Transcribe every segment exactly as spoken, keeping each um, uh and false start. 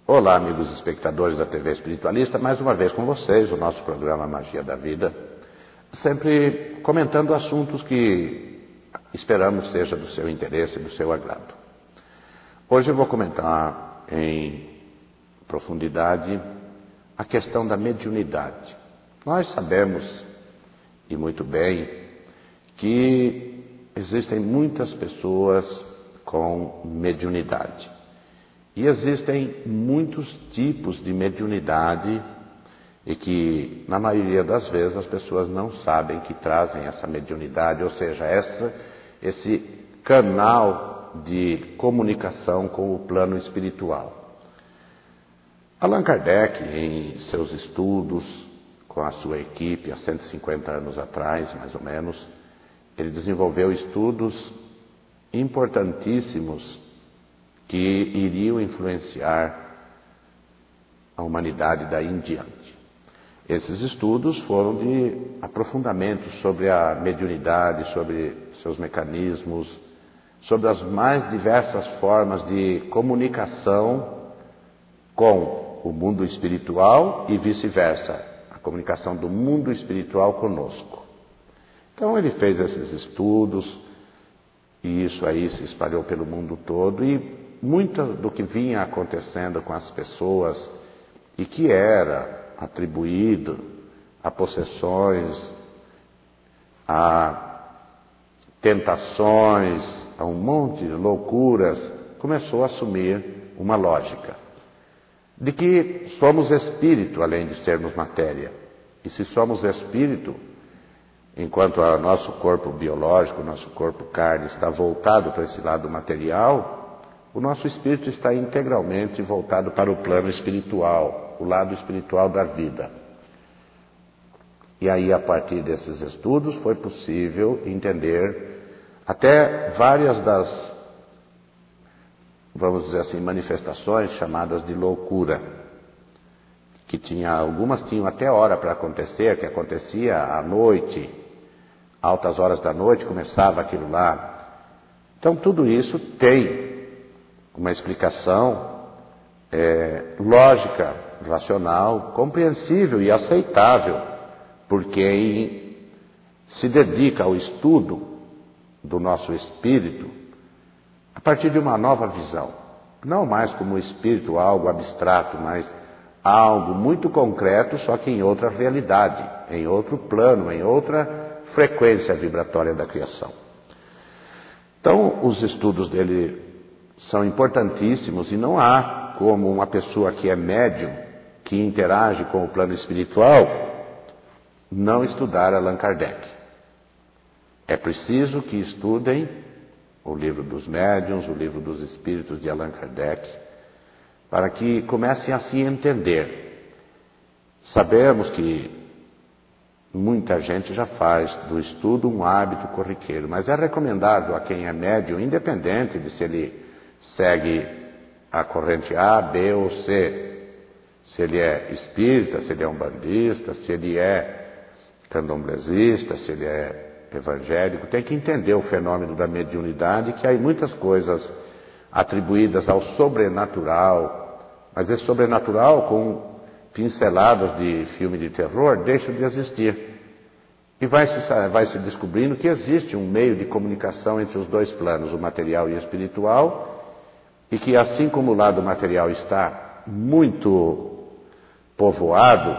Olá, amigos espectadores da T V Espiritualista, mais uma vez com vocês, o nosso programa Magia da Vida, sempre comentando assuntos que esperamos seja do seu interesse e do seu agrado. Hoje eu vou comentar em profundidade a questão da mediunidade. Nós sabemos, e muito bem, que existem muitas pessoas com mediunidade. E existem muitos tipos de mediunidade e que, na maioria das vezes, as pessoas não sabem que trazem essa mediunidade, ou seja, essa, esse canal de comunicação com o plano espiritual. Allan Kardec, em seus estudos com a sua equipe, há cento e cinquenta anos atrás, mais ou menos, ele desenvolveu estudos importantíssimos que iriam influenciar a humanidade daí em diante. Esses estudos foram de aprofundamento sobre a mediunidade, sobre seus mecanismos, sobre as mais diversas formas de comunicação com o mundo espiritual e vice-versa, a comunicação do mundo espiritual conosco. Então ele fez esses estudos e isso aí se espalhou pelo mundo todo e muito do que vinha acontecendo com as pessoas e que era atribuído a possessões, a tentações, a um monte de loucuras, começou a assumir uma lógica de que somos espírito além de sermos matéria. E se somos espírito, enquanto o nosso corpo biológico, o nosso corpo carne está voltado para esse lado material, o nosso espírito está integralmente voltado para o plano espiritual, o lado espiritual da vida. E aí, a partir desses estudos, foi possível entender até várias das, vamos dizer assim, manifestações chamadas de loucura, que tinha, algumas tinham até hora para acontecer, que acontecia à noite, altas horas da noite, começava aquilo lá. Então, tudo isso tem uma explicação é, lógica, racional, compreensível e aceitável por quem se dedica ao estudo do nosso espírito a partir de uma nova visão. Não mais como espírito, algo abstrato, mas algo muito concreto, só que em outra realidade, em outro plano, em outra frequência vibratória da criação. Então, os estudos dele são importantíssimos e não há como uma pessoa que é médium, que interage com o plano espiritual, não estudar Allan Kardec. É preciso que estudem o livro dos médiuns, o livro dos espíritos de Allan Kardec, para que comecem a se entender. Sabemos que muita gente já faz do estudo um hábito corriqueiro, mas é recomendável a quem é médium, independente de se ele segue a corrente A, B ou C, se ele é espírita, se ele é umbandista, se ele é candomblessista, se ele é evangélico, tem que entender o fenômeno da mediunidade, que há muitas coisas atribuídas ao sobrenatural, mas esse sobrenatural, com pinceladas de filme de terror, deixa de existir. E vai se, vai se descobrindo que existe um meio de comunicação entre os dois planos, o material e o espiritual, e que assim como o lado material está muito povoado,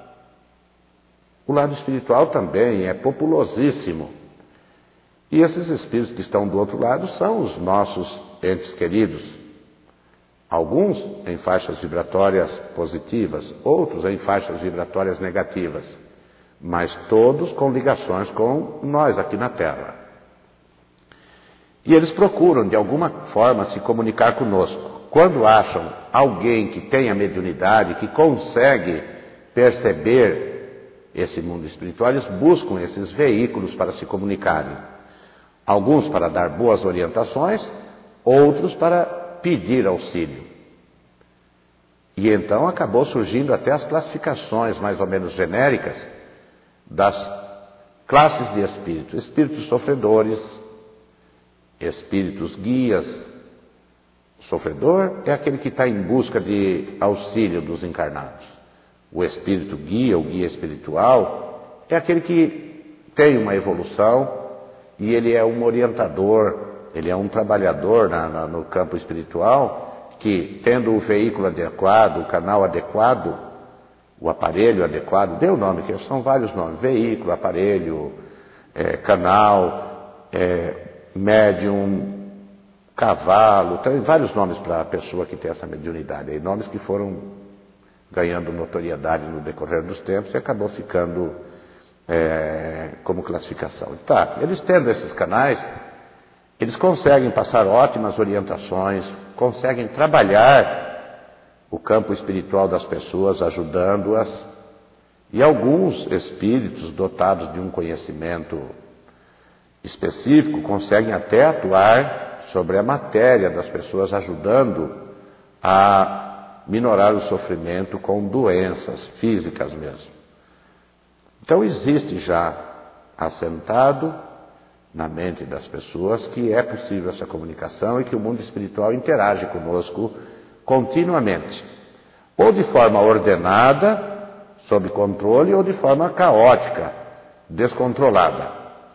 o lado espiritual também é populosíssimo. E esses espíritos que estão do outro lado são os nossos entes queridos. Alguns em faixas vibratórias positivas, outros em faixas vibratórias negativas, mas todos com ligações com nós aqui na Terra. E eles procuram, de alguma forma, se comunicar conosco. Quando acham alguém que tenha mediunidade, que consegue perceber esse mundo espiritual, eles buscam esses veículos para se comunicarem. Alguns para dar boas orientações, outros para pedir auxílio. E então acabou surgindo até as classificações mais ou menos genéricas das classes de espíritos. Espíritos sofredores, espíritos guias, sofredor é aquele que está em busca de auxílio dos encarnados. O espírito guia, o guia espiritual, é aquele que tem uma evolução e ele é um orientador, ele é um trabalhador na, na, no campo espiritual que, tendo o veículo adequado, o canal adequado, o aparelho adequado, dê o nome, que são vários nomes, veículo, aparelho, é, canal, é, médium, cavalo, tem vários nomes para a pessoa que tem essa mediunidade, e nomes que foram ganhando notoriedade no decorrer dos tempos e acabou ficando é, como classificação. Tá, eles tendo esses canais, eles conseguem passar ótimas orientações, conseguem trabalhar o campo espiritual das pessoas, ajudando-as, e alguns espíritos dotados de um conhecimento específico conseguem até atuar sobre a matéria das pessoas, ajudando a minorar o sofrimento com doenças físicas mesmo. Então existe já assentado na mente das pessoas que é possível essa comunicação e que o mundo espiritual interage conosco continuamente, ou de forma ordenada, sob controle, ou de forma caótica, descontrolada.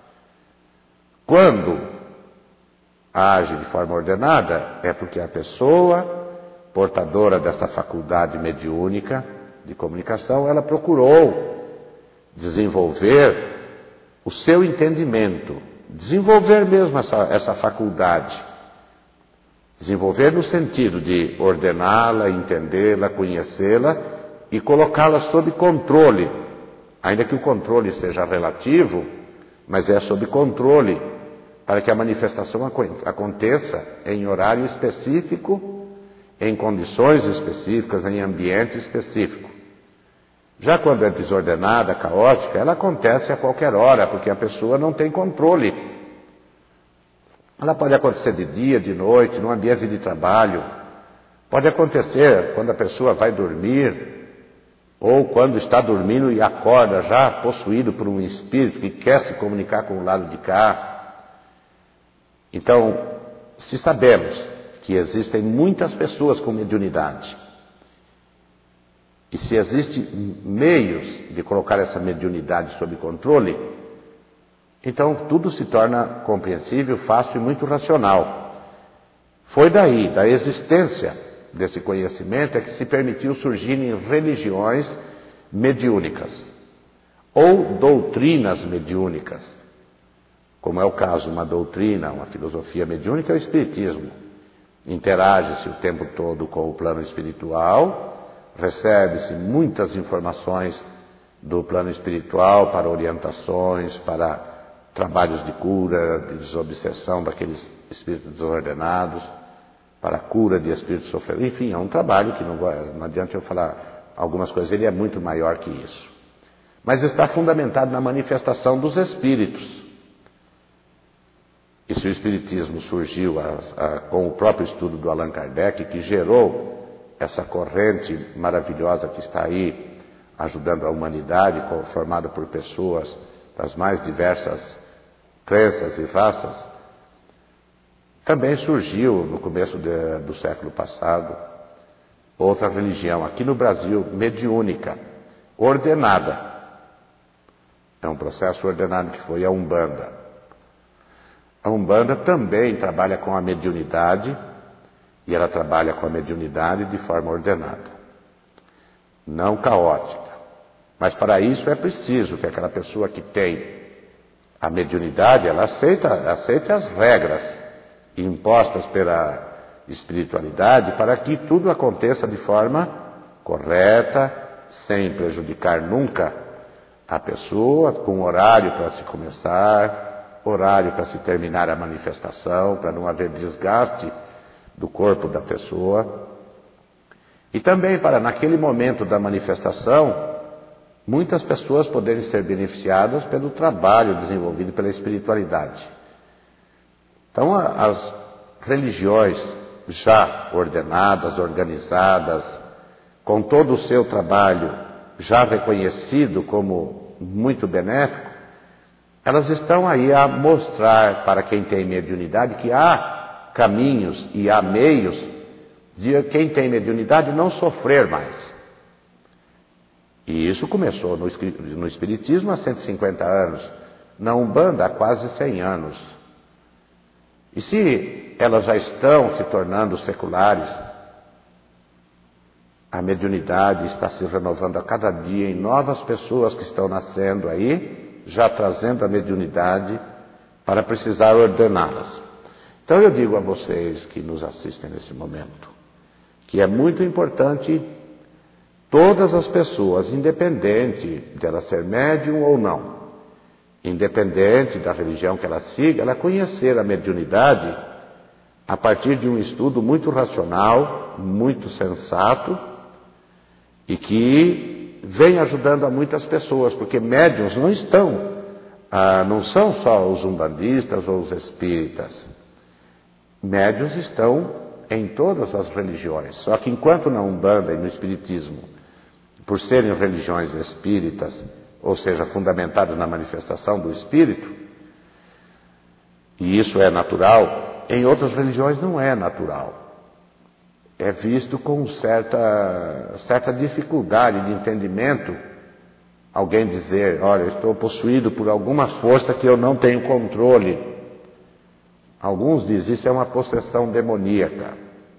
Quando age de forma ordenada, é porque a pessoa portadora dessa faculdade mediúnica de comunicação, ela procurou desenvolver o seu entendimento, desenvolver mesmo essa, essa faculdade, desenvolver no sentido de ordená-la, entendê-la, conhecê-la e colocá-la sob controle, ainda que o controle seja relativo, mas é sob controle, para que a manifestação aconteça em horário específico, em condições específicas, em ambiente específico. Já quando é desordenada, caótica, ela acontece a qualquer hora, porque a pessoa não tem controle. Ela pode acontecer de dia, de noite, no ambiente de trabalho. Pode acontecer quando a pessoa vai dormir, ou quando está dormindo e acorda já possuído por um espírito que quer se comunicar com o lado de cá. Então, se sabemos que existem muitas pessoas com mediunidade, e se existem meios de colocar essa mediunidade sob controle, então tudo se torna compreensível, fácil e muito racional. Foi daí, da existência desse conhecimento, é que se permitiu surgirem religiões mediúnicas, ou doutrinas mediúnicas, como é o caso, uma doutrina, uma filosofia mediúnica, é o Espiritismo. Interage-se o tempo todo com o plano espiritual, recebe-se muitas informações do plano espiritual para orientações, para trabalhos de cura, de desobsessão daqueles espíritos desordenados, para a cura de espíritos sofredores. Enfim, é um trabalho que não, não adianta eu falar algumas coisas, ele é muito maior que isso. Mas está fundamentado na manifestação dos espíritos. E se o Espiritismo surgiu a, a, com o próprio estudo do Allan Kardec, que gerou essa corrente maravilhosa que está aí, ajudando a humanidade, formada por pessoas das mais diversas crenças e raças, também surgiu no começo de, do século passado outra religião, aqui no Brasil, mediúnica, ordenada. É um processo ordenado que foi a Umbanda. A Umbanda também trabalha com a mediunidade, e ela trabalha com a mediunidade de forma ordenada, não caótica. Mas para isso é preciso que aquela pessoa que tem a mediunidade, ela aceita, aceite as regras impostas pela espiritualidade para que tudo aconteça de forma correta, sem prejudicar nunca a pessoa, com horário para se começar, horário para se terminar a manifestação, para não haver desgaste do corpo da pessoa. E também para, naquele momento da manifestação, muitas pessoas poderem ser beneficiadas pelo trabalho desenvolvido pela espiritualidade. Então, as religiões já ordenadas, organizadas, com todo o seu trabalho já reconhecido como muito benéfico, elas estão aí a mostrar para quem tem mediunidade que há caminhos e há meios de quem tem mediunidade não sofrer mais. E isso começou no, no Espiritismo há cento e cinquenta anos, na Umbanda há quase cem anos. E se elas já estão se tornando seculares, a mediunidade está se renovando a cada dia em novas pessoas que estão nascendo aí, já trazendo a mediunidade para precisar ordená-las. Então eu digo a vocês que nos assistem nesse momento, que é muito importante todas as pessoas, independente de ela ser médium ou não, independente da religião que ela siga, ela conhecer a mediunidade a partir de um estudo muito racional, muito sensato e que vem ajudando a muitas pessoas, porque médiuns não estão, ah, não são só os umbandistas ou os espíritas. Médiuns estão em todas as religiões, só que enquanto na Umbanda e no Espiritismo, por serem religiões espíritas, ou seja, fundamentadas na manifestação do Espírito, e isso é natural, em outras religiões não é natural. É visto com certa, certa dificuldade de entendimento alguém dizer, olha, eu estou possuído por alguma força que eu não tenho controle. Alguns dizem, isso é uma possessão demoníaca.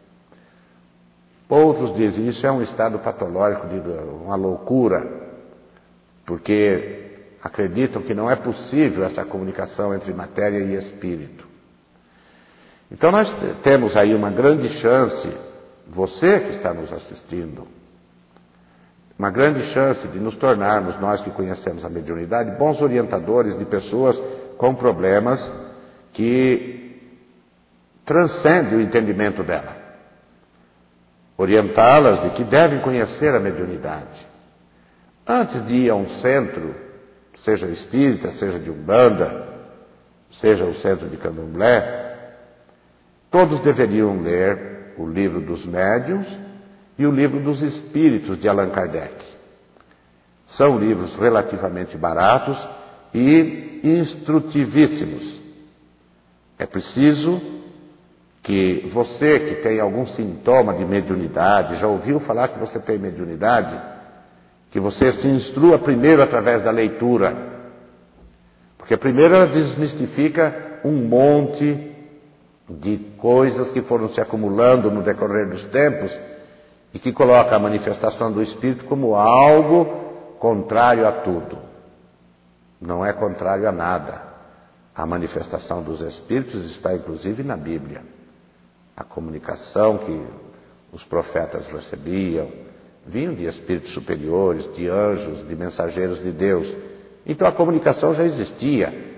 Outros dizem, isso é um estado patológico de uma loucura, porque acreditam que não é possível essa comunicação entre matéria e espírito. Então nós temos aí uma grande chance, você que está nos assistindo, uma grande chance de nos tornarmos, nós que conhecemos a mediunidade, bons orientadores de pessoas com problemas que transcendem o entendimento dela. Orientá-las de que devem conhecer a mediunidade. Antes de ir a um centro, seja espírita, seja de Umbanda, seja o centro de Candomblé, todos deveriam ler o livro dos médiuns e o livro dos espíritos de Allan Kardec. São livros relativamente baratos e instrutivíssimos. É preciso que você que tem algum sintoma de mediunidade, já ouviu falar que você tem mediunidade, que você se instrua primeiro através da leitura. Porque primeiro ela desmistifica um monte de coisas que foram se acumulando no decorrer dos tempos e que coloca a manifestação do Espírito como algo contrário a tudo. Não é contrário a nada. A manifestação dos Espíritos está inclusive na Bíblia. A comunicação que os profetas recebiam vinham de espíritos superiores, de anjos, de mensageiros de Deus. Então a comunicação já existia.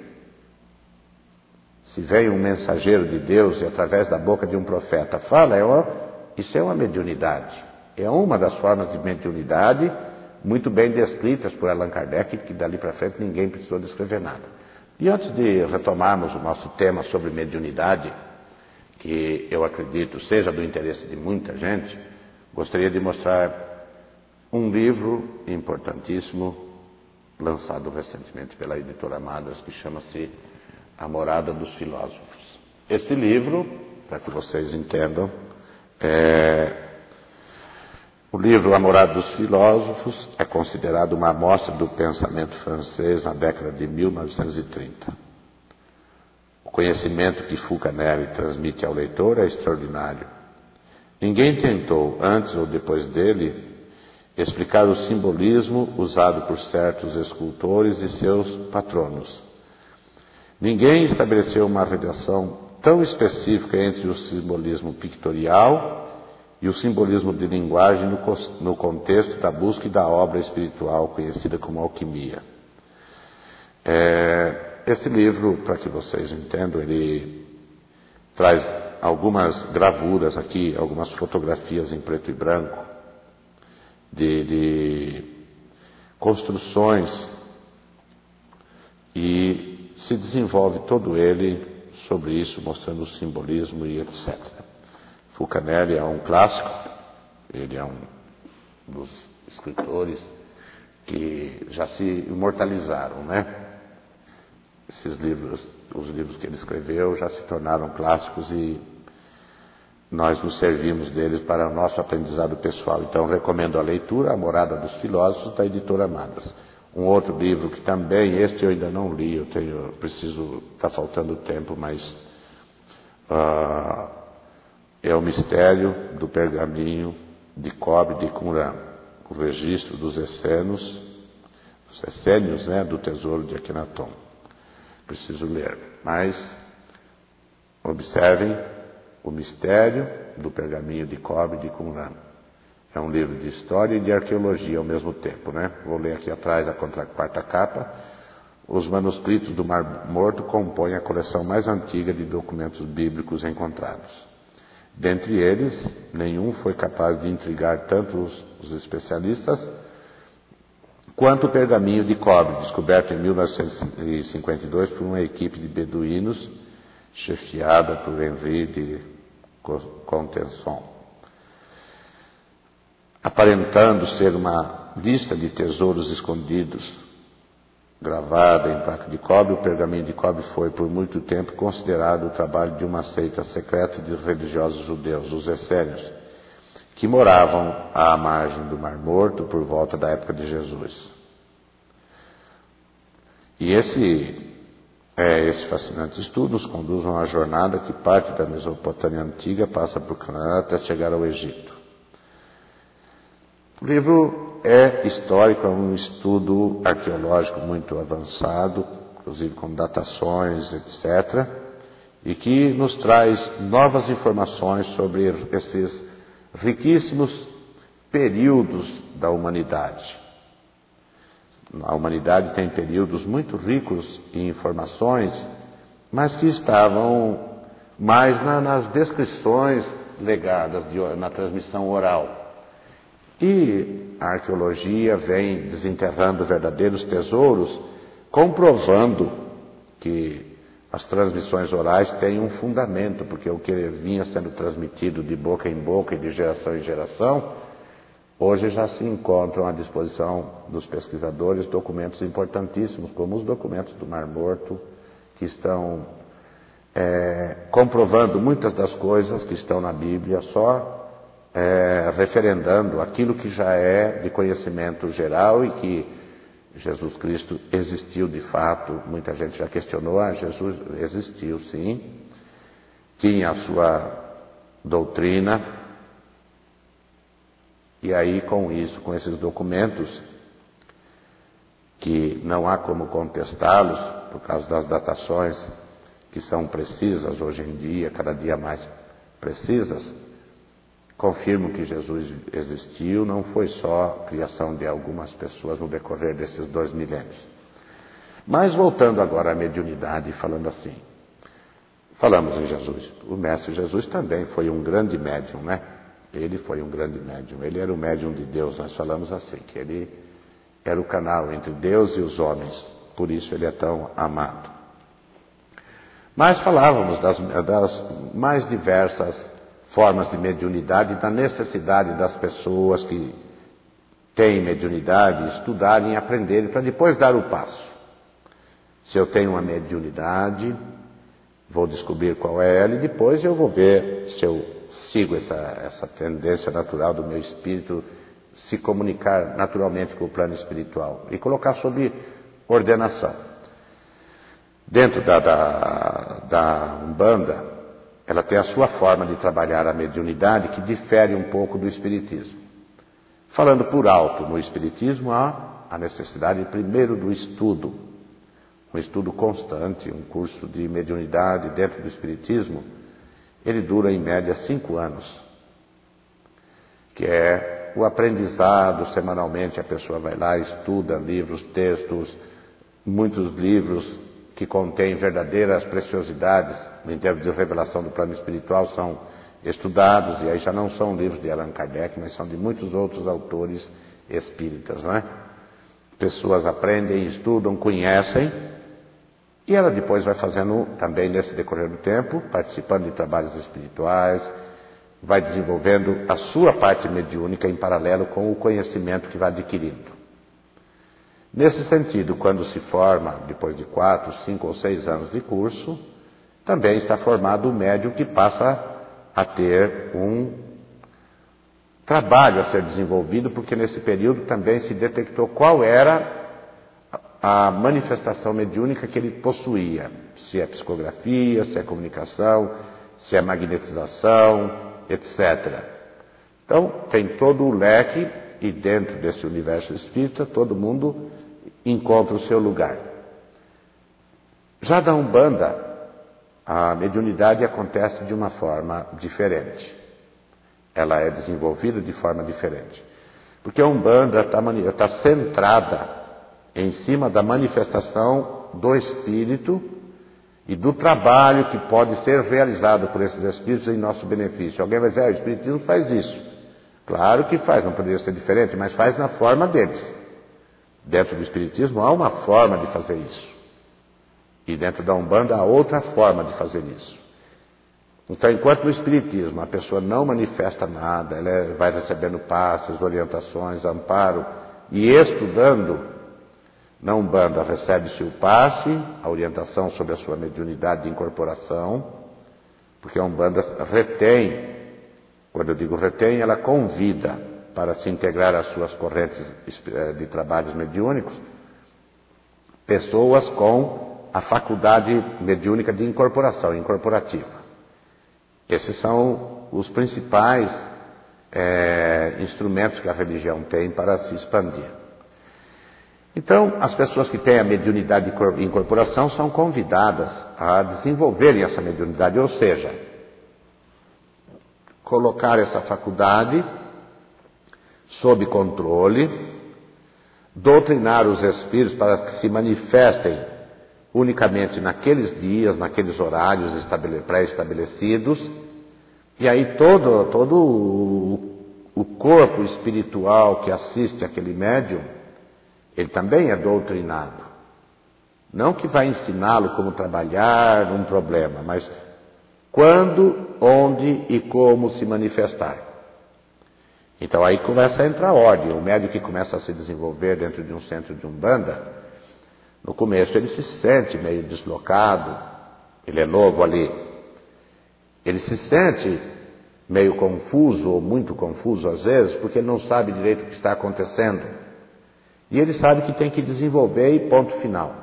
Se vem um mensageiro de Deus e através da boca de um profeta fala, é uma, isso é uma mediunidade. É uma das formas de mediunidade muito bem descritas por Allan Kardec, que dali para frente ninguém precisou descrever nada. E antes de retomarmos o nosso tema sobre mediunidade, que eu acredito seja do interesse de muita gente, gostaria de mostrar um livro importantíssimo, lançado recentemente pela editora Madras, que chama-se A Morada dos Filósofos. Este livro, para que vocês entendam, é... o livro A Morada dos Filósofos é considerado uma amostra do pensamento francês na década de mil novecentos e trinta. O conhecimento que Fulcanelli transmite ao leitor é extraordinário. Ninguém tentou, antes ou depois dele, explicar o simbolismo usado por certos escultores e seus patronos. Ninguém estabeleceu uma relação tão específica entre o simbolismo pictorial e o simbolismo de linguagem no, no contexto da busca da obra espiritual conhecida como alquimia. É, esse livro, para que vocês entendam, ele traz algumas gravuras aqui, algumas fotografias em preto e branco, de, de construções, e se desenvolve todo ele sobre isso, mostrando o simbolismo e etcétera. Fulcanelli é um clássico, ele é um dos escritores que já se imortalizaram, né? Esses livros, os livros que ele escreveu já se tornaram clássicos e nós nos servimos deles para o nosso aprendizado pessoal. Então, recomendo a leitura, A Morada dos Filósofos, da editora Madras. Um outro livro que também, este eu ainda não li, eu tenho, eu preciso, está faltando tempo, mas uh, é O Mistério do Pergaminho de Cobre de Qumran, o registro dos essênios, os essênios, né, do Tesouro de Akhenaton. Preciso ler, mas observem O Mistério do Pergaminho de Cobre de Qumran. É um livro de história e de arqueologia ao mesmo tempo, né? Vou ler aqui atrás a quarta capa. Os manuscritos do Mar Morto compõem a coleção mais antiga de documentos bíblicos encontrados. Dentre eles, nenhum foi capaz de intrigar tanto os, os especialistas quanto o pergaminho de cobre, descoberto em mil novecentos e cinquenta e dois por uma equipe de beduínos, chefiada por Henri de Contenson. Aparentando ser uma lista de tesouros escondidos, gravada em placa de cobre, o pergaminho de cobre foi por muito tempo considerado o trabalho de uma seita secreta de religiosos judeus, os essênios, que moravam à margem do Mar Morto por volta da época de Jesus. E esse, é, esse fascinante estudo nos conduz a uma jornada que parte da Mesopotâmia antiga, passa por Canaã até chegar ao Egito. O livro é histórico, é um estudo arqueológico muito avançado, inclusive com datações, etcétera, e que nos traz novas informações sobre esses riquíssimos períodos da humanidade. A humanidade tem períodos muito ricos em informações, mas que estavam mais na, nas descrições legadas, de, na transmissão oral. E a arqueologia vem desenterrando verdadeiros tesouros, comprovando que as transmissões orais têm um fundamento, porque o que vinha sendo transmitido de boca em boca e de geração em geração, hoje já se encontram à disposição dos pesquisadores documentos importantíssimos, como os documentos do Mar Morto, que estão é, comprovando muitas das coisas que estão na Bíblia, só É, referendando aquilo que já é de conhecimento geral e que Jesus Cristo existiu de fato. Muita gente já questionou, ah, Jesus existiu sim, tinha a sua doutrina, e aí com isso, com esses documentos, que não há como contestá-los, por causa das datações que são precisas hoje em dia, cada dia mais precisas, confirmo que Jesus existiu, não foi só criação de algumas pessoas no decorrer desses dois milênios. Mas voltando agora à mediunidade, falando assim, falamos em Jesus, o Mestre Jesus também foi um grande médium, né? Ele foi um grande médium, ele era o médium de Deus, nós falamos assim, que ele era o canal entre Deus e os homens, por isso ele é tão amado. Mas falávamos das, das mais diversas formas de mediunidade e da necessidade das pessoas que têm mediunidade estudarem e aprenderem para depois dar o passo. Se eu tenho uma mediunidade, vou descobrir qual é ela e depois eu vou ver se eu sigo essa, essa tendência natural do meu espírito se comunicar naturalmente com o plano espiritual e colocar sob ordenação. Dentro da, da, da Umbanda, ela tem a sua forma de trabalhar a mediunidade que difere um pouco do espiritismo. Falando por alto, no espiritismo há a necessidade primeiro do estudo, um estudo constante, um curso de mediunidade dentro do espiritismo, ele dura em média cinco anos, que é o aprendizado semanalmente, a pessoa vai lá, estuda livros, textos, muitos livros que contêm verdadeiras preciosidades em termos de revelação do plano espiritual são estudados, e aí já não são livros de Allan Kardec, mas são de muitos outros autores espíritas, né? Pessoas aprendem, estudam, conhecem, e ela depois vai fazendo também nesse decorrer do tempo, participando de trabalhos espirituais, vai desenvolvendo a sua parte mediúnica em paralelo com o conhecimento que vai adquirindo. Nesse sentido, quando se forma, depois de quatro, cinco ou seis anos de curso, também está formado o médium que passa a ter um trabalho a ser desenvolvido, porque nesse período também se detectou qual era a manifestação mediúnica que ele possuía, se é psicografia, se é comunicação, se é magnetização, etcétera. Então, tem todo o leque, e dentro desse universo espírita, todo mundo encontra o seu lugar. Já da Umbanda, a mediunidade acontece de uma forma diferente. Ela é desenvolvida de forma diferente. Porque a Umbanda está tá centrada em cima da manifestação do espírito e do trabalho que pode ser realizado por esses espíritos em nosso benefício. Alguém vai dizer, ah, o espiritismo faz isso. Claro que faz, não poderia ser diferente, mas faz na forma deles. Dentro do espiritismo há uma forma de fazer isso. E dentro da Umbanda há outra forma de fazer isso. Então, enquanto no espiritismo a pessoa não manifesta nada, ela vai recebendo passes, orientações, amparo, e estudando, na Umbanda recebe-se o passe, a orientação sobre a sua mediunidade de incorporação, porque a Umbanda retém, quando eu digo retém, ela convida para se integrar às suas correntes de trabalhos mediúnicos, pessoas com a faculdade mediúnica de incorporação, incorporativa. Esses são os principais é, instrumentos que a religião tem para se expandir. Então, as pessoas que têm a mediunidade de incorporação são convidadas a desenvolverem essa mediunidade, ou seja, colocar essa faculdade sob controle, doutrinar os espíritos para que se manifestem unicamente naqueles dias, naqueles horários pré-estabelecidos, e aí todo, todo o, o corpo espiritual que assiste aquele médium, ele também é doutrinado. Não que vai ensiná-lo como trabalhar um problema, mas quando, onde e como se manifestar. Então aí começa a entrar a ordem. O médium que começa a se desenvolver dentro de um centro de Umbanda, no começo ele se sente meio deslocado, ele é novo ali. Ele se sente meio confuso, ou muito confuso às vezes, porque ele não sabe direito o que está acontecendo. E ele sabe que tem que desenvolver e ponto final.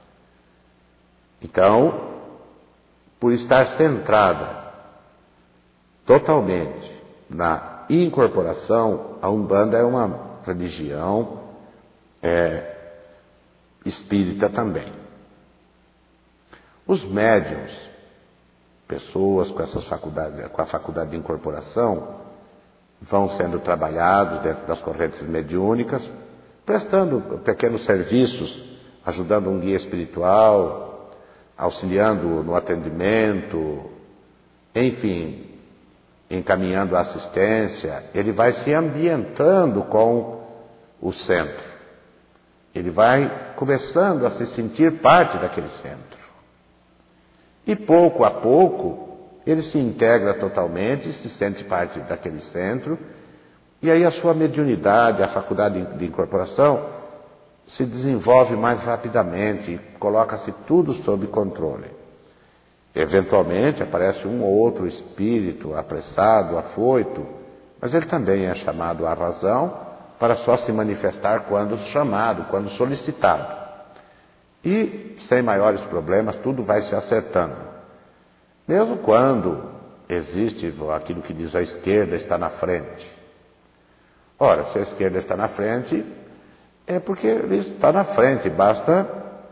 Então, por estar centrada totalmente na incorporação, a Umbanda é uma religião é, espírita também. Os médiuns, pessoas com essas faculdades, com a faculdade de incorporação, vão sendo trabalhados dentro das correntes mediúnicas, prestando pequenos serviços, ajudando um guia espiritual, auxiliando no atendimento, enfim, encaminhando a assistência. Ele vai se ambientando com o centro. Ele vai começando a se sentir parte daquele centro. E pouco a pouco, ele se integra totalmente, se sente parte daquele centro, e aí a sua mediunidade, a faculdade de incorporação, se desenvolve mais rapidamente, coloca-se tudo sob controle. Eventualmente aparece um ou outro espírito apressado, afoito, mas ele também é chamado à razão, para só se manifestar quando chamado, quando solicitado. E, sem maiores problemas, tudo vai se acertando. Mesmo quando existe aquilo que diz a esquerda está na frente. Ora, se a esquerda está na frente, é porque ele está na frente, basta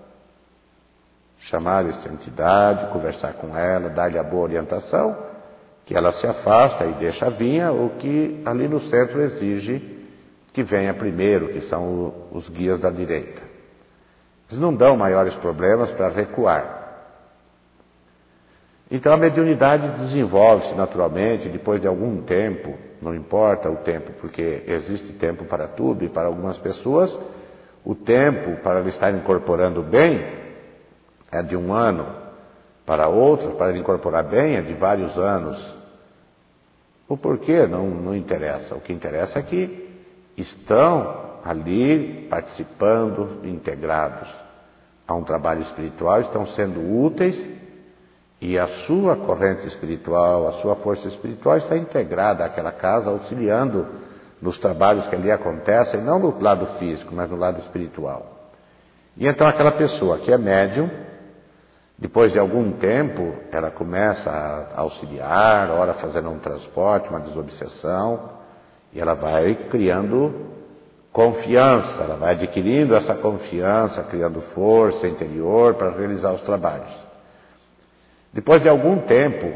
chamar essa entidade, conversar com ela, dar-lhe a boa orientação, que ela se afasta e deixa vir o que ali no centro exige que venha primeiro, que são os guias da direita. Eles não dão maiores problemas para recuar. Então a mediunidade desenvolve-se naturalmente, depois de algum tempo, não importa o tempo, porque existe tempo para tudo, e para algumas pessoas, o tempo para ele estar incorporando bem é de um ano, para outros, para ele incorporar bem, é de vários anos. O porquê não, não interessa, o que interessa é que estão ali participando, integrados a um trabalho espiritual, estão sendo úteis E a sua corrente espiritual, a sua força espiritual está integrada àquela casa, auxiliando nos trabalhos que ali acontecem, não no lado físico, mas no lado espiritual. E então aquela pessoa que é médium, depois de algum tempo, ela começa a auxiliar, ora fazendo um transporte, uma desobsessão, e ela vai criando confiança, ela vai adquirindo essa confiança, criando força interior para realizar os trabalhos. Depois de algum tempo,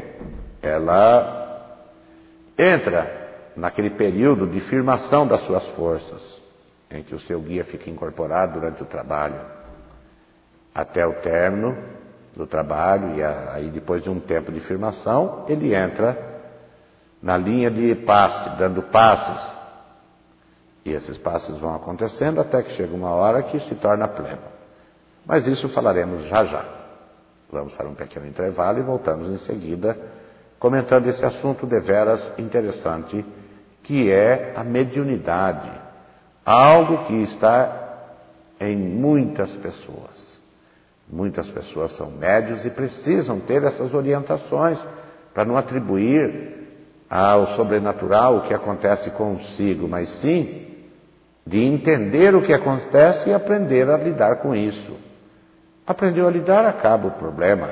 ela entra naquele período de firmação das suas forças, em que o seu guia fica incorporado durante o trabalho, até o término do trabalho, e aí depois de um tempo de firmação, ele entra na linha de passe, dando passes. E esses passes vão acontecendo até que chega uma hora que se torna pleno. Mas isso falaremos já já. Vamos para um pequeno intervalo e voltamos em seguida, comentando esse assunto deveras interessante, que é a mediunidade. Algo que está em muitas pessoas. Muitas pessoas são médios e precisam ter essas orientações para não atribuir ao sobrenatural o que acontece consigo, mas sim de entender o que acontece e aprender a lidar com isso. Aprendeu a lidar, acaba o problema.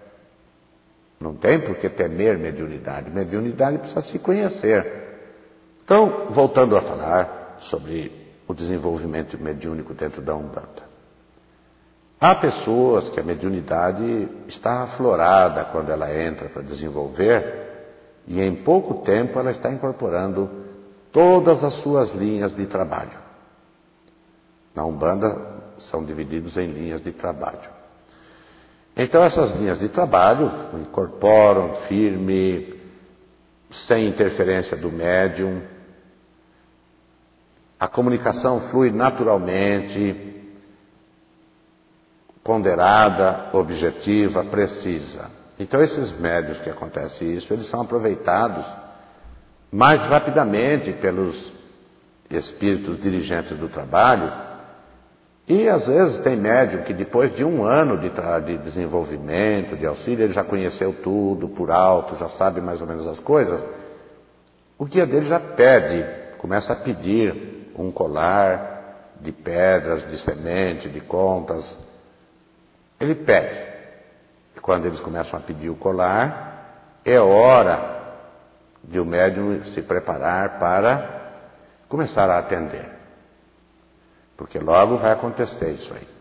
Não tem por que temer mediunidade. Mediunidade precisa se conhecer. Então, voltando a falar sobre o desenvolvimento mediúnico dentro da Umbanda. Há pessoas que a mediunidade está aflorada quando ela entra para desenvolver, e em pouco tempo ela está incorporando todas as suas linhas de trabalho. Na Umbanda são divididos em linhas de trabalho. Então essas linhas de trabalho incorporam firme, sem interferência do médium. A comunicação flui naturalmente, ponderada, objetiva, precisa. Então esses médiuns que acontece isso, eles são aproveitados mais rapidamente pelos espíritos dirigentes do trabalho. E às vezes tem médium que depois de um ano de, de desenvolvimento, de auxílio, ele já conheceu tudo por alto, já sabe mais ou menos as coisas. O guia dele já pede, começa a pedir um colar de pedras, de semente, de contas. Ele pede. E quando eles começam a pedir o colar, é hora de o médium se preparar para começar a atender. Porque logo vai acontecer isso aí.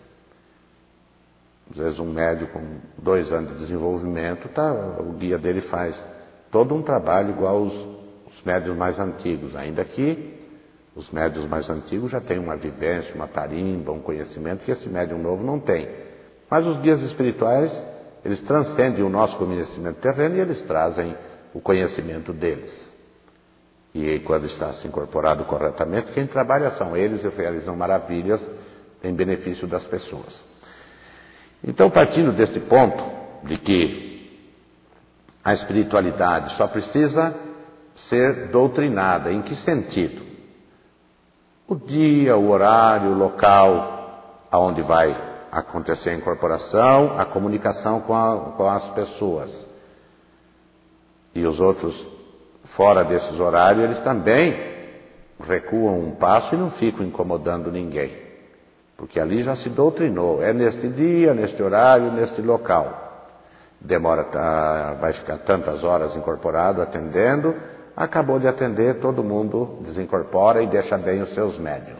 Às vezes um médium com dois anos de desenvolvimento, tá, o guia dele faz todo um trabalho igual os, os médiuns mais antigos. Ainda que os médiuns mais antigos já têm uma vivência, uma tarimba, um conhecimento que esse médium novo não tem. Mas os guias espirituais, eles transcendem o nosso conhecimento terreno e eles trazem o conhecimento deles. E quando está se incorporado corretamente, quem trabalha são eles e realizam maravilhas em benefício das pessoas. Então, partindo deste ponto, de que a espiritualidade só precisa ser doutrinada, em que sentido? O dia, o horário, o local aonde vai acontecer a incorporação, a comunicação com, a, com as pessoas. E os outros, fora desses horários, eles também recuam um passo e não ficam incomodando ninguém. Porque ali já se doutrinou, é neste dia, neste horário, neste local. Demora, tá, vai ficar tantas horas incorporado, atendendo, acabou de atender, todo mundo desincorpora e deixa bem os seus médiuns.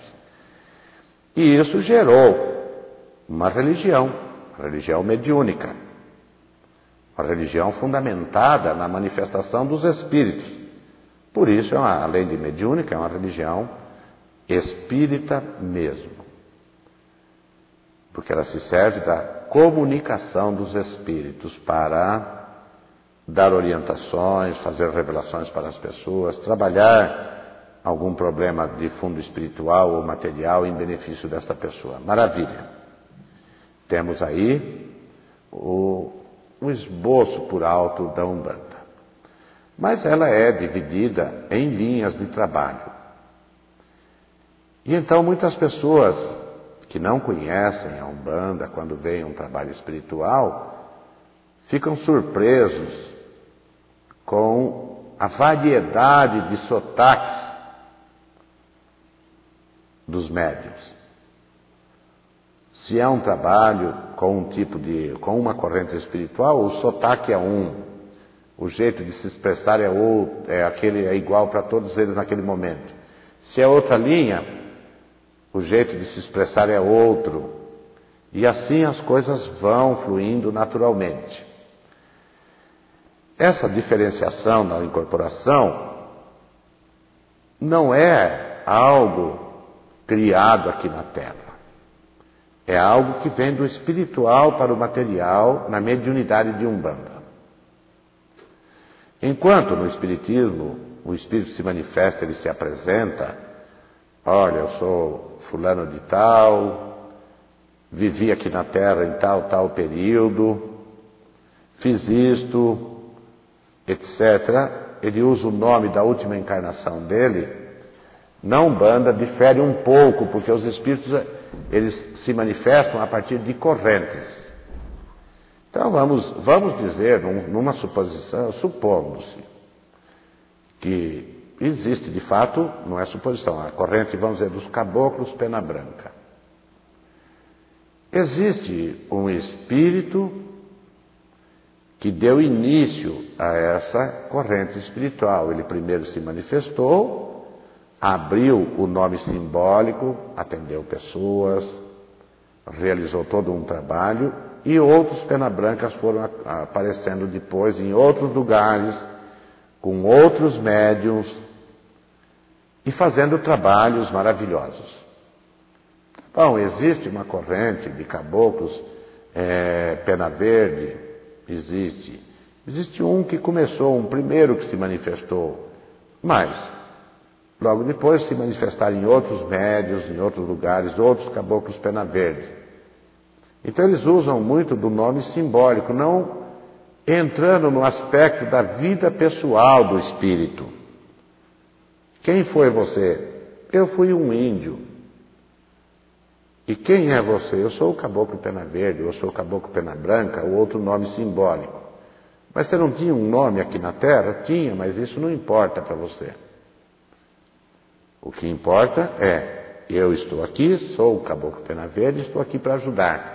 E isso gerou uma religião, religião mediúnica. Uma religião fundamentada na manifestação dos espíritos. Por isso, é uma, além de mediúnica, é uma religião espírita mesmo. Porque ela se serve da comunicação dos espíritos para dar orientações, fazer revelações para as pessoas, trabalhar algum problema de fundo espiritual ou material em benefício desta pessoa. Maravilha. Temos aí o, o esboço por alto da Umbanda. Mas ela é dividida em linhas de trabalho. E então muitas pessoas que não conhecem a Umbanda, quando veem um trabalho espiritual, ficam surpresos com a variedade de sotaques dos médiuns. Se é um trabalho com um tipo de, com uma corrente espiritual, o sotaque é um, o jeito de se expressar é outro, é aquele é igual para todos eles naquele momento. Se é outra linha, o jeito de se expressar é outro. E assim as coisas vão fluindo naturalmente. Essa diferenciação na incorporação não é algo criado aqui na Terra. É algo que vem do espiritual para o material na mediunidade de Umbanda. Enquanto no Espiritismo o Espírito se manifesta, ele se apresenta, olha, eu sou fulano de tal, vivi aqui na Terra em tal, tal período, fiz isto, etcétera. Ele usa o nome da última encarnação dele. Na Umbanda difere um pouco, porque os espíritos eles se manifestam a partir de correntes. Então vamos, vamos dizer, numa suposição, supondo-se que existe de fato, não é suposição, a corrente, vamos dizer, dos caboclos pena branca. Existe um espírito que deu início a essa corrente espiritual. Ele primeiro se manifestou, abriu o nome simbólico, atendeu pessoas, realizou todo um trabalho, e outros pena brancas foram aparecendo depois em outros lugares, com outros médiuns, e fazendo trabalhos maravilhosos. Bom, existe uma corrente de caboclos é, pena verde, existe. Existe um que começou, um primeiro que se manifestou, mas logo depois se manifestaram em outros médiuns, em outros lugares, outros caboclos pena verde. Então eles usam muito do nome simbólico, não entrando no aspecto da vida pessoal do espírito. Quem foi você? Eu fui um índio. E quem é você? Eu sou o caboclo pena verde, eu sou o caboclo pena branca, ou outro nome simbólico. Mas você não tinha um nome aqui na Terra? Tinha, mas isso não importa para você. O que importa é, eu estou aqui, sou o caboclo pena verde, estou aqui para ajudar.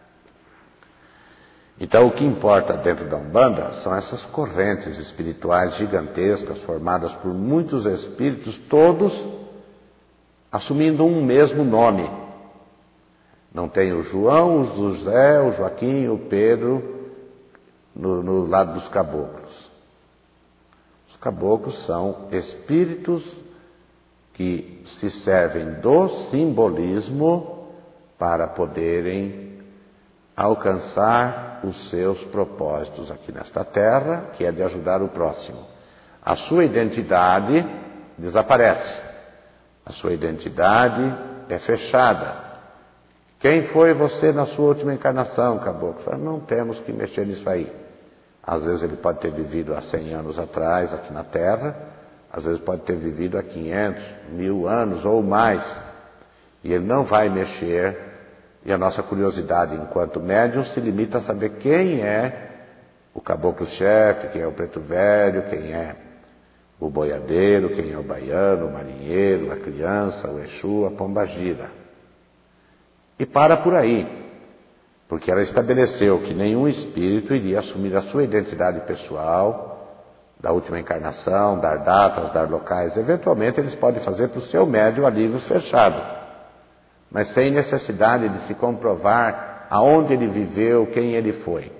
Então o que importa dentro da Umbanda são essas correntes espirituais gigantescas, formadas por muitos espíritos, todos assumindo um mesmo nome. Não tem o João, o José, o Joaquim, o Pedro no, no lado dos caboclos. Os caboclos são espíritos que se servem do simbolismo para poderem alcançar os seus propósitos aqui nesta terra, que é de ajudar o próximo. A sua identidade desaparece. A sua identidade é fechada. Quem foi você na sua última encarnação, caboclo? Fala, não temos que mexer nisso aí. Às vezes ele pode ter vivido há cem anos atrás aqui na Terra, às vezes pode ter vivido há quinhentos, mil anos ou mais. E ele não vai mexer. E a nossa curiosidade enquanto médium se limita a saber quem é o caboclo-chefe, quem é o preto velho, quem é o boiadeiro, quem é o baiano, o marinheiro, a criança, o Exu, a pombagira. E para por aí, porque ela estabeleceu que nenhum espírito iria assumir a sua identidade pessoal, da última encarnação, dar datas, dar locais. Eventualmente eles podem fazer para o seu médium a livro fechado, mas sem necessidade de se comprovar aonde ele viveu, quem ele foi.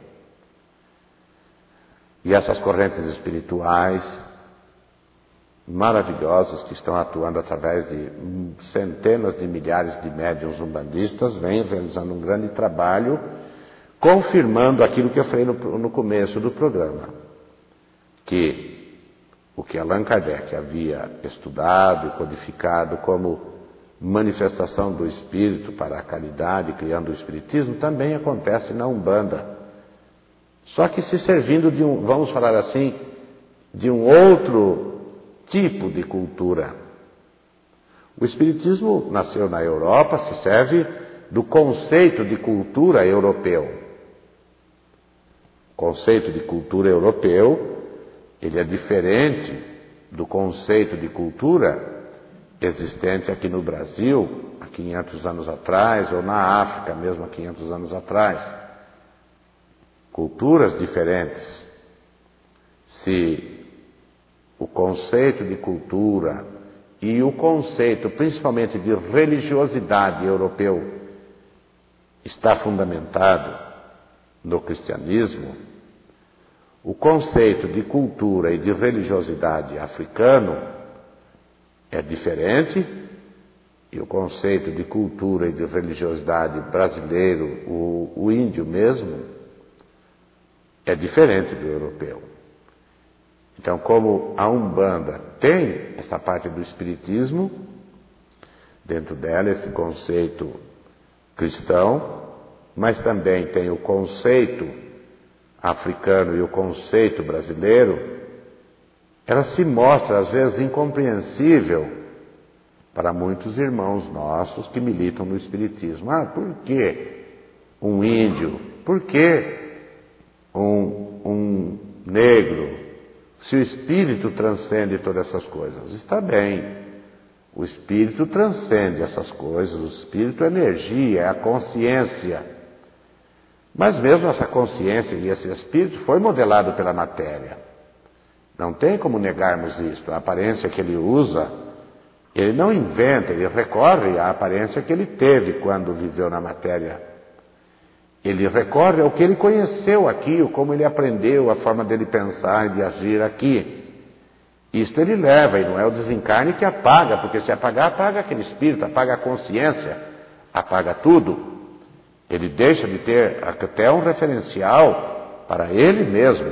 E essas correntes espirituais maravilhosas que estão atuando através de centenas de milhares de médiuns umbandistas vêm realizando um grande trabalho, confirmando aquilo que eu falei no, no começo do programa, que o que Allan Kardec havia estudado e codificado como manifestação do Espírito para a caridade, criando o Espiritismo, também acontece na Umbanda. Só que se servindo de um, vamos falar assim, de um outro tipo de cultura. O Espiritismo nasceu na Europa, se serve do conceito de cultura europeu. conceito de cultura europeu, ele é diferente do conceito de cultura existente aqui no Brasil, há quinhentos anos atrás, ou na África mesmo há quinhentos anos atrás. Culturas diferentes. Se o conceito de cultura e o conceito, principalmente de religiosidade europeu, está fundamentado no cristianismo, o conceito de cultura e de religiosidade africano é diferente, e o conceito de cultura e de religiosidade brasileiro, o, o índio mesmo, é diferente do europeu. Então, como a Umbanda tem essa parte do espiritismo, dentro dela esse conceito cristão, mas também tem o conceito africano e o conceito brasileiro, ela se mostra às vezes incompreensível para muitos irmãos nossos que militam no espiritismo. Ah, por que um índio? Por que um, um negro? Se o espírito transcende todas essas coisas, está bem. O espírito transcende essas coisas, o espírito é energia, é a consciência. Mas mesmo essa consciência e esse espírito foi modelado pela matéria. Não tem como negarmos isso. A aparência que ele usa, ele não inventa, ele recorre à aparência que ele teve quando viveu na matéria. Ele recorre ao que ele conheceu aqui, o como ele aprendeu, a forma dele pensar e de agir aqui. Isto ele leva, e não é o desencarne que apaga, porque se apagar, apaga aquele espírito, apaga a consciência, apaga tudo. Ele deixa de ter até um referencial para ele mesmo.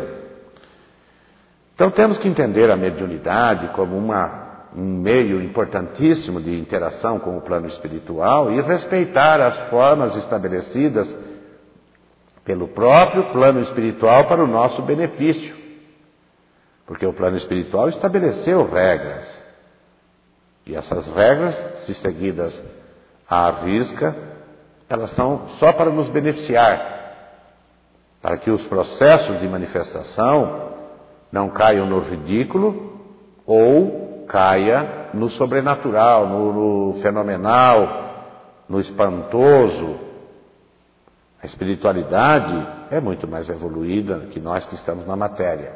Então temos que entender a mediunidade como uma, um meio importantíssimo de interação com o plano espiritual e respeitar as formas estabelecidas pelo próprio plano espiritual para o nosso benefício. Porque o plano espiritual estabeleceu regras. E essas regras, se seguidas à risca, elas são só para nos beneficiar. Para que os processos de manifestação não caiam no ridículo ou caia no sobrenatural, no, no fenomenal, no espantoso. A espiritualidade é muito mais evoluída que nós que estamos na matéria.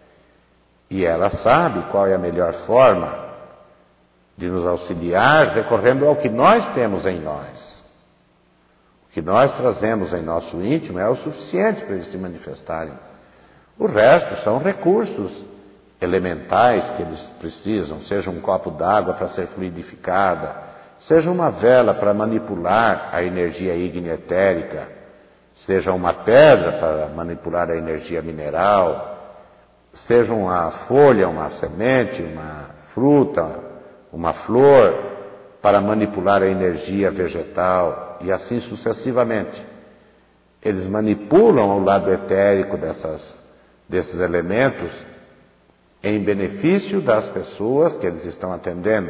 E ela sabe qual é a melhor forma de nos auxiliar, recorrendo ao que nós temos em nós. O que nós trazemos em nosso íntimo é o suficiente para eles se manifestarem. O resto são recursos elementais que eles precisam, seja um copo d'água para ser fluidificada, seja uma vela para manipular a energia ígnea etérica, seja uma pedra para manipular a energia mineral, seja uma folha, uma semente, uma fruta, uma flor, para manipular a energia vegetal, e assim sucessivamente. Eles manipulam o lado etérico dessas, desses elementos em benefício das pessoas que eles estão atendendo.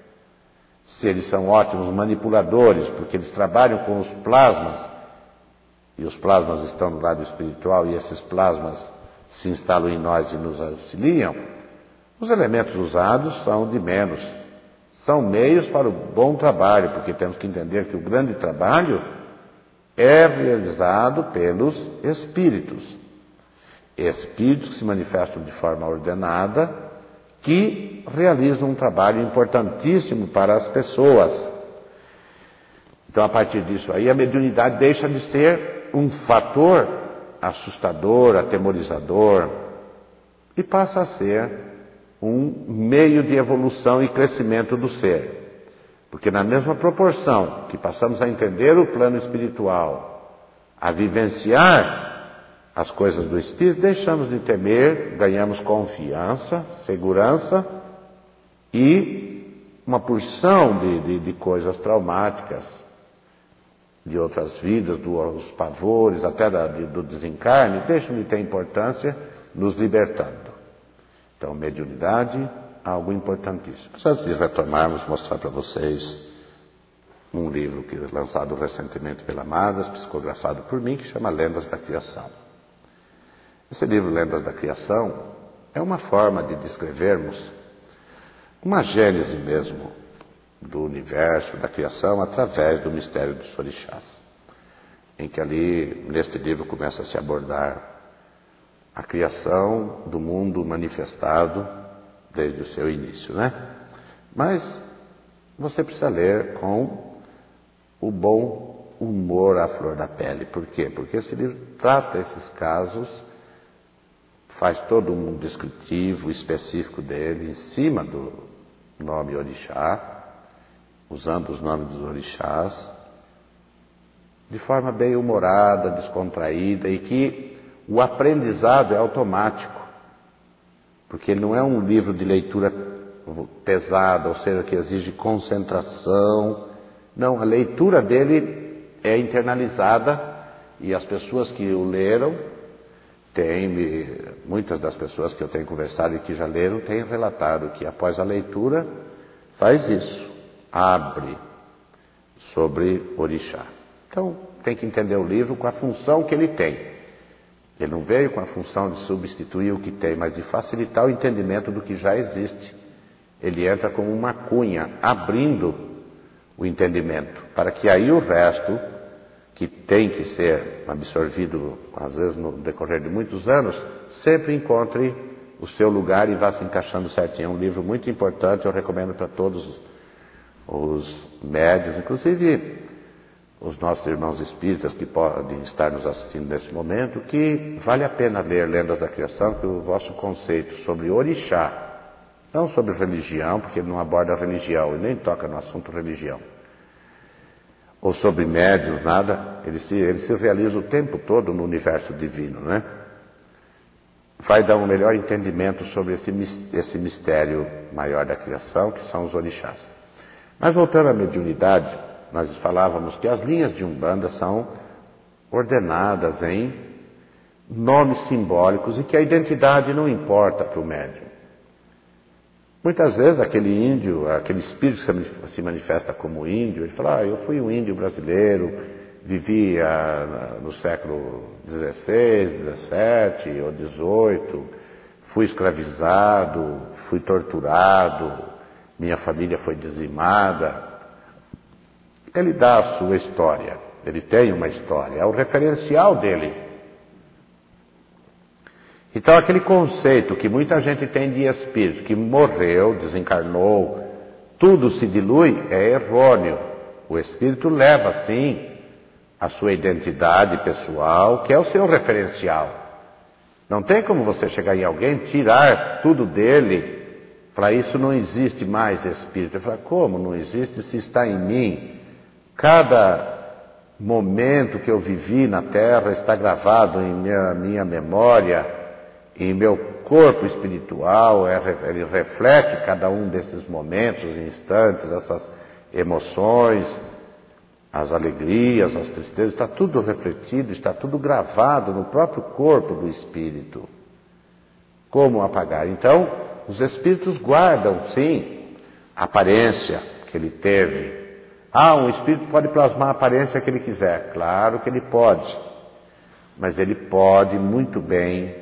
Se eles são ótimos manipuladores, porque eles trabalham com os plasmas, e os plasmas estão no lado espiritual, e esses plasmas se instalam em nós e nos auxiliam, os elementos usados são de menos. São meios para o bom trabalho, porque temos que entender que o grande trabalho é realizado pelos espíritos. Espíritos que se manifestam de forma ordenada, que realizam um trabalho importantíssimo para as pessoas. Então, a partir disso aí, a mediunidade deixa de ser um fator assustador, atemorizador, e passa a ser um meio de evolução e crescimento do ser. Porque na mesma proporção que passamos a entender o plano espiritual, a vivenciar as coisas do espírito, deixamos de temer, ganhamos confiança, segurança e uma porção de, de, de coisas traumáticas, de outras vidas, dos pavores, até da, de, do desencarne, deixam de ter importância, nos libertando. Então, mediunidade, algo importantíssimo. Mas antes de retomarmos, mostrar para vocês um livro que é lançado recentemente pela Madas, psicografado por mim, que chama Lendas da Criação. Esse livro, Lendas da Criação, é uma forma de descrevermos uma gênese mesmo do universo, da criação, através do mistério dos orixás. Em que ali, neste livro, começa a se abordar a criação do mundo manifestado desde o seu início, né? Mas você precisa ler com o bom humor à flor da pele. Por quê? Porque esse livro trata esses casos, faz todo um descritivo específico dele, em cima do nome orixá, usando os nomes dos orixás, de forma bem humorada, descontraída, e que o aprendizado é automático, porque ele não é um livro de leitura pesada, ou seja, que exige concentração. Não, a leitura dele é internalizada, e as pessoas que o leram, têm, muitas das pessoas que eu tenho conversado e que já leram, têm relatado que após a leitura faz isso, abre sobre orixá. Então, tem que entender o livro com a função que ele tem. Ele não veio com a função de substituir o que tem, mas de facilitar o entendimento do que já existe. Ele entra como uma cunha, abrindo o entendimento, para que aí o resto, que tem que ser absorvido, às vezes no decorrer de muitos anos, sempre encontre o seu lugar e vá se encaixando certinho. É um livro muito importante, eu recomendo para todos os médios, inclusive os nossos irmãos espíritas que podem estar nos assistindo nesse momento, que vale a pena ler Lendas da Criação, que o vosso conceito sobre orixá, não sobre religião, porque ele não aborda a religião, e nem toca no assunto religião, ou sobre médios, nada, ele se, ele se realiza o tempo todo no universo divino, né? Vai dar um melhor entendimento sobre esse, esse mistério maior da criação, que são os orixás. Mas voltando à mediunidade, nós falávamos que as linhas de Umbanda são ordenadas em nomes simbólicos e que a identidade não importa para o médium. Muitas vezes aquele índio, aquele espírito que se manifesta como índio, ele fala, ah, eu fui um índio brasileiro, vivia no século dezesseis, dezessete ou dezoito, fui escravizado, fui torturado, minha família foi dizimada. Ele dá a sua história, ele tem uma história, é o referencial dele. Então aquele conceito que muita gente tem de espírito, que morreu, desencarnou, tudo se dilui, é errôneo. O espírito leva sim a sua identidade pessoal, que é o seu referencial. Não tem como você chegar em alguém, tirar tudo dele, falar, isso não existe mais espírito. Ele fala, como não existe se está em mim? Cada momento que eu vivi na Terra está gravado em minha, minha memória, em meu corpo espiritual, ele reflete cada um desses momentos, instantes, essas emoções, as alegrias, as tristezas, está tudo refletido, está tudo gravado no próprio corpo do espírito. Como apagar? Então, os espíritos guardam, sim, a aparência que ele teve. Ah, um espírito pode plasmar a aparência que ele quiser. Claro que ele pode. Mas ele pode muito bem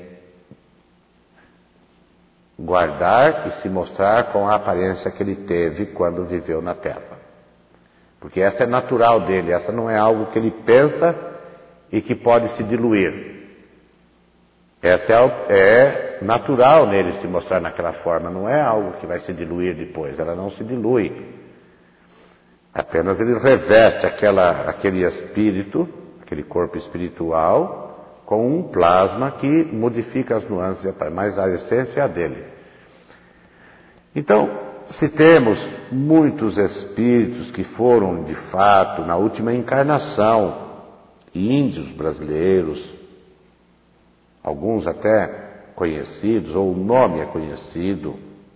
guardar e se mostrar com a aparência que ele teve quando viveu na Terra. Porque essa é natural dele, essa não é algo que ele pensa e que pode se diluir. Essa é, é natural nele se mostrar naquela forma, não é algo que vai se diluir depois, ela não se dilui. Apenas ele reveste aquela, aquele espírito, aquele corpo espiritual, com um plasma que modifica as nuances, mas a essência é a dele. Então, se temos muitos espíritos que foram, de fato, na última encarnação, índios brasileiros, alguns até conhecidos, ou o nome é conhecido,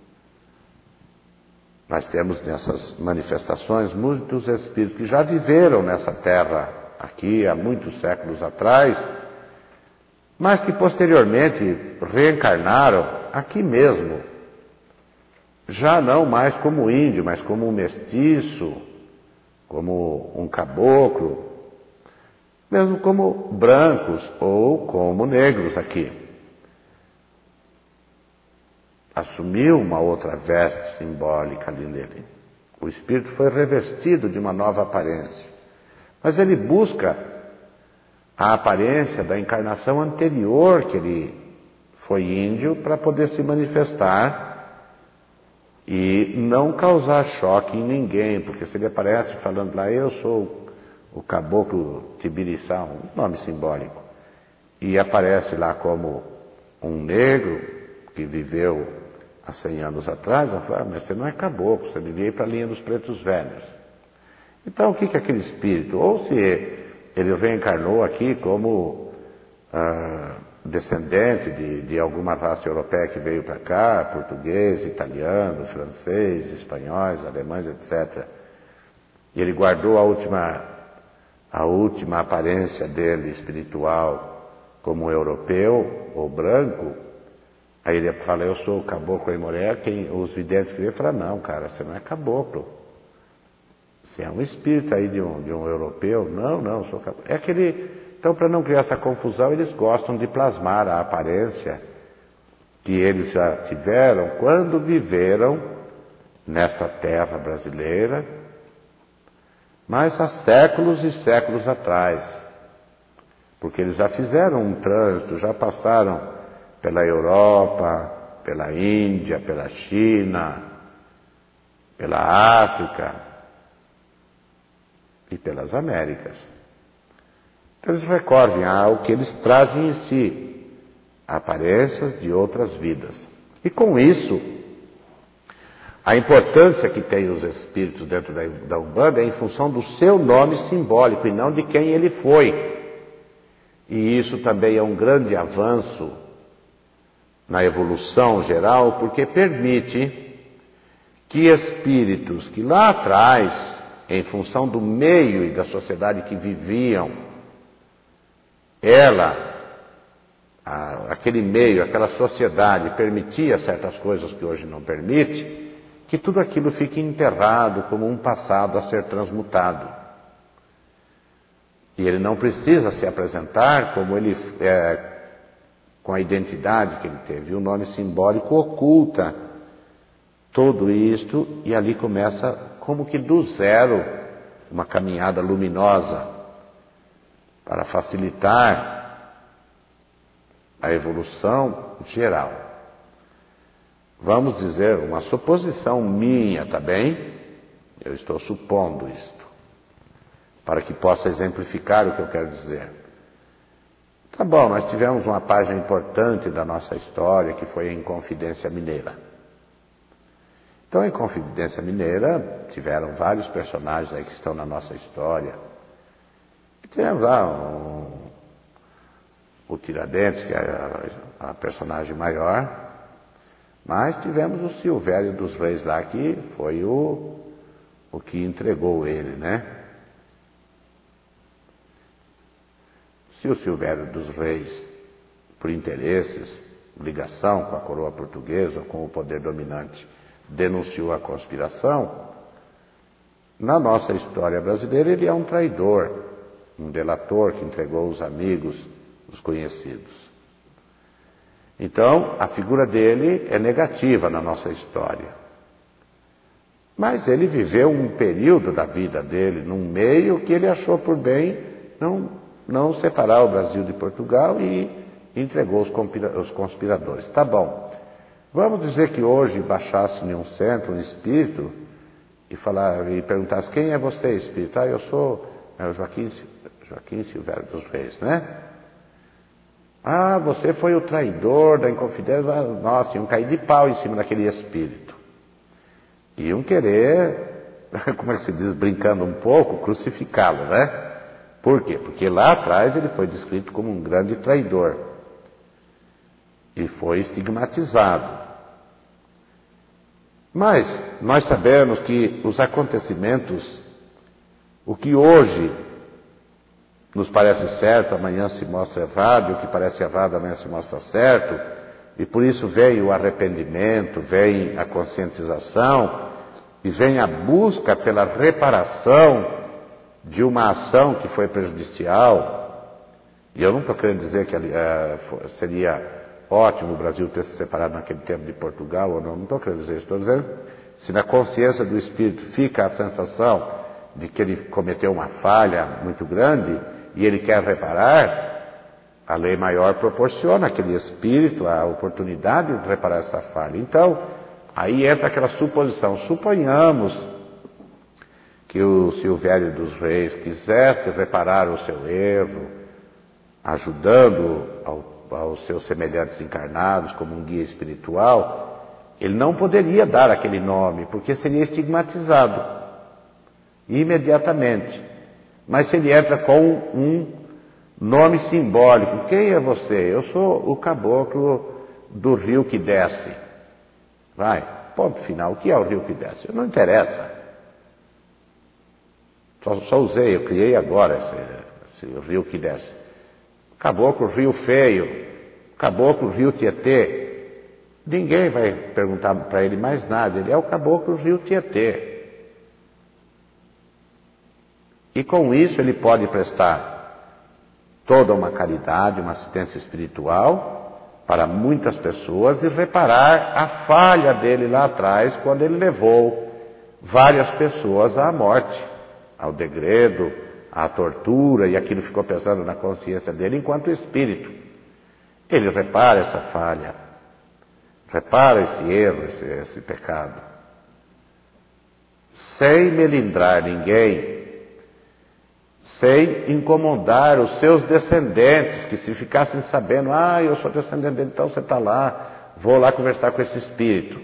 nós temos nessas manifestações muitos espíritos que já viveram nessa terra aqui há muitos séculos atrás, mas que posteriormente reencarnaram aqui mesmo, já não mais como índio, mas como um mestiço, como um caboclo, mesmo como brancos ou como negros aqui. assumiu uma outra veste simbólica ali nele. O espírito foi revestido de uma nova aparência. Mas ele busca a aparência da encarnação anterior que ele foi índio para poder se manifestar e não causar choque em ninguém, porque se ele aparece falando lá, eu sou o caboclo Tibiriçá, um nome simbólico, e aparece lá como um negro que viveu há cem anos atrás, vão falar, ah, mas você não é caboclo, você devia ir para a linha dos pretos velhos. Então o que é aquele espírito? Ou se ele reencarnou aqui como ah, descendente de, de alguma raça europeia que veio para cá, português, italiano, francês, espanhóis, alemães, etcétera. E ele guardou a última, a última aparência dele espiritual como europeu ou branco. Aí ele fala, eu sou o caboclo Aimoré. Quem, os videntes que vêm falam, não, cara, você não é caboclo. Você é um espírito aí de um, de um europeu. Não, não, eu sou caboclo. É aquele... Então, para não criar essa confusão, eles gostam de plasmar a aparência que eles já tiveram quando viveram nesta terra brasileira, mas há séculos e séculos atrás. Porque eles já fizeram um trânsito, já passaram pela Europa, pela Índia, pela China, pela África e pelas Américas. Então eles recordem ao que eles trazem em si, aparências de outras vidas. E com isso, a importância que tem os espíritos dentro da, da Umbanda é em função do seu nome simbólico e não de quem ele foi. E isso também é um grande avanço na evolução geral, porque permite que espíritos que lá atrás, em função do meio e da sociedade que viviam, ela, a, aquele meio, aquela sociedade permitia certas coisas que hoje não permite, que tudo aquilo fique enterrado como um passado a ser transmutado. E ele não precisa se apresentar como ele é, com a identidade que ele teve. O nome simbólico oculta tudo isto e ali começa como que do zero uma caminhada luminosa para facilitar a evolução geral. Vamos dizer, uma suposição minha, tá bem? Eu estou supondo isto, para que possa exemplificar o que eu quero dizer. Tá bom, nós tivemos uma página importante da nossa história, que foi a Inconfidência Mineira. Então, a Inconfidência Mineira, tiveram vários personagens aí que estão na nossa história. E tivemos lá um, o Tiradentes, que é a, a personagem maior, mas tivemos o Silvério dos Reis lá, que foi o, o que entregou ele, né? Se o Silvério dos Reis, por interesses, ligação com a coroa portuguesa ou com o poder dominante, denunciou a conspiração, na nossa história brasileira ele é um traidor, um delator que entregou os amigos, os conhecidos. Então, a figura dele é negativa na nossa história. Mas ele viveu um período da vida dele, num meio que ele achou por bem não, não separar o Brasil de Portugal e entregou os conspiradores. Tá bom. Vamos dizer que hoje baixasse em um centro um espírito e, falar, e perguntasse, quem é você, espírito? Ah, eu sou é, o Joaquim, Joaquim Silvério dos Reis, né? Ah, você foi o traidor da Inconfidência. Nossa, iam cair de pau em cima daquele espírito. Iam querer, como é que se diz, brincando um pouco, crucificá-lo, né? Por quê? Porque lá atrás ele foi descrito como um grande traidor. E foi estigmatizado. Mas nós sabemos que os acontecimentos, o que hoje nos parece certo, amanhã se mostra errado, e o que parece errado, amanhã se mostra certo, e por isso vem o arrependimento, vem a conscientização, e vem a busca pela reparação de uma ação que foi prejudicial. E eu não estou querendo dizer que uh, seria ótimo o Brasil ter se separado naquele tempo de Portugal, ou não, não estou querendo dizer isso, estou dizendo, se na consciência do espírito fica a sensação de que ele cometeu uma falha muito grande e ele quer reparar, a lei maior proporciona àquele espírito a oportunidade de reparar essa falha. Então, aí entra aquela suposição. Suponhamos que o Silvério dos Reis quisesse reparar o seu erro, ajudando ao, aos seus semelhantes encarnados como um guia espiritual, ele não poderia dar aquele nome, porque seria estigmatizado imediatamente. Mas se ele entra com um nome simbólico, quem é você? Eu sou o caboclo do rio que desce. Vai, ponto final. O que é o rio que desce? Não interessa. Só, só usei, eu criei agora esse, esse rio que desce. Caboclo rio feio, caboclo rio Tietê. Ninguém vai perguntar para ele mais nada. Ele é o caboclo rio Tietê. E com isso ele pode prestar toda uma caridade, uma assistência espiritual para muitas pessoas e reparar a falha dele lá atrás, quando ele levou várias pessoas à morte, ao degredo, à tortura, e aquilo ficou pesando na consciência dele enquanto espírito. Ele repara essa falha, repara esse erro, esse, esse pecado, sem melindrar ninguém, sem incomodar os seus descendentes, que se ficassem sabendo, ah, eu sou descendente dele, então você está lá, vou lá conversar com esse espírito.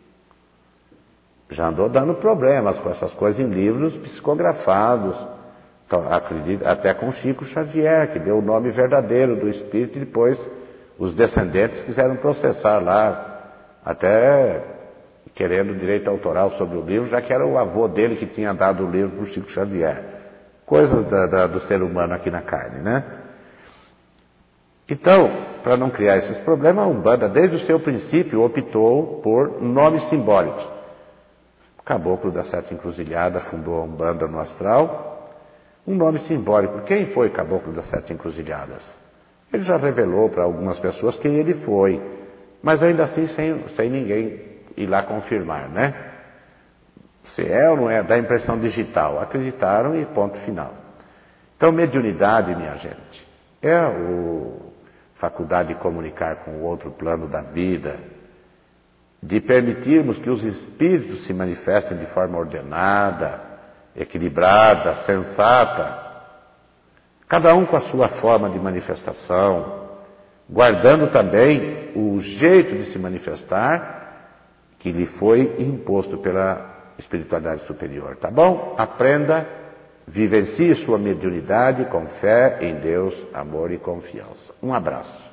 Já andou dando problemas com essas coisas em livros psicografados, acredito, até com Chico Xavier, que deu o nome verdadeiro do espírito, e depois os descendentes quiseram processar lá, até querendo direito autoral sobre o livro, já que era o avô dele que tinha dado o livro para o Chico Xavier. Coisas da, da, do ser humano aqui na carne, né? Então, para não criar esses problemas, a Umbanda, desde o seu princípio, optou por nomes simbólicos. O Caboclo da Sete Encruzilhadas fundou a Umbanda no astral. Um nome simbólico. Quem foi Caboclo das Sete Encruzilhadas? Ele já revelou para algumas pessoas quem ele foi, mas ainda assim sem, sem ninguém ir lá confirmar, né? Se é ou não é, dá impressão digital. Acreditaram e ponto final. Então, mediunidade, minha gente, é a faculdade de comunicar com o outro plano da vida, de permitirmos que os espíritos se manifestem de forma ordenada, equilibrada, sensata, cada um com a sua forma de manifestação, guardando também o jeito de se manifestar que lhe foi imposto pela espiritualidade superior, tá bom? Aprenda, vivencie sua mediunidade com fé em Deus, amor e confiança. Um abraço.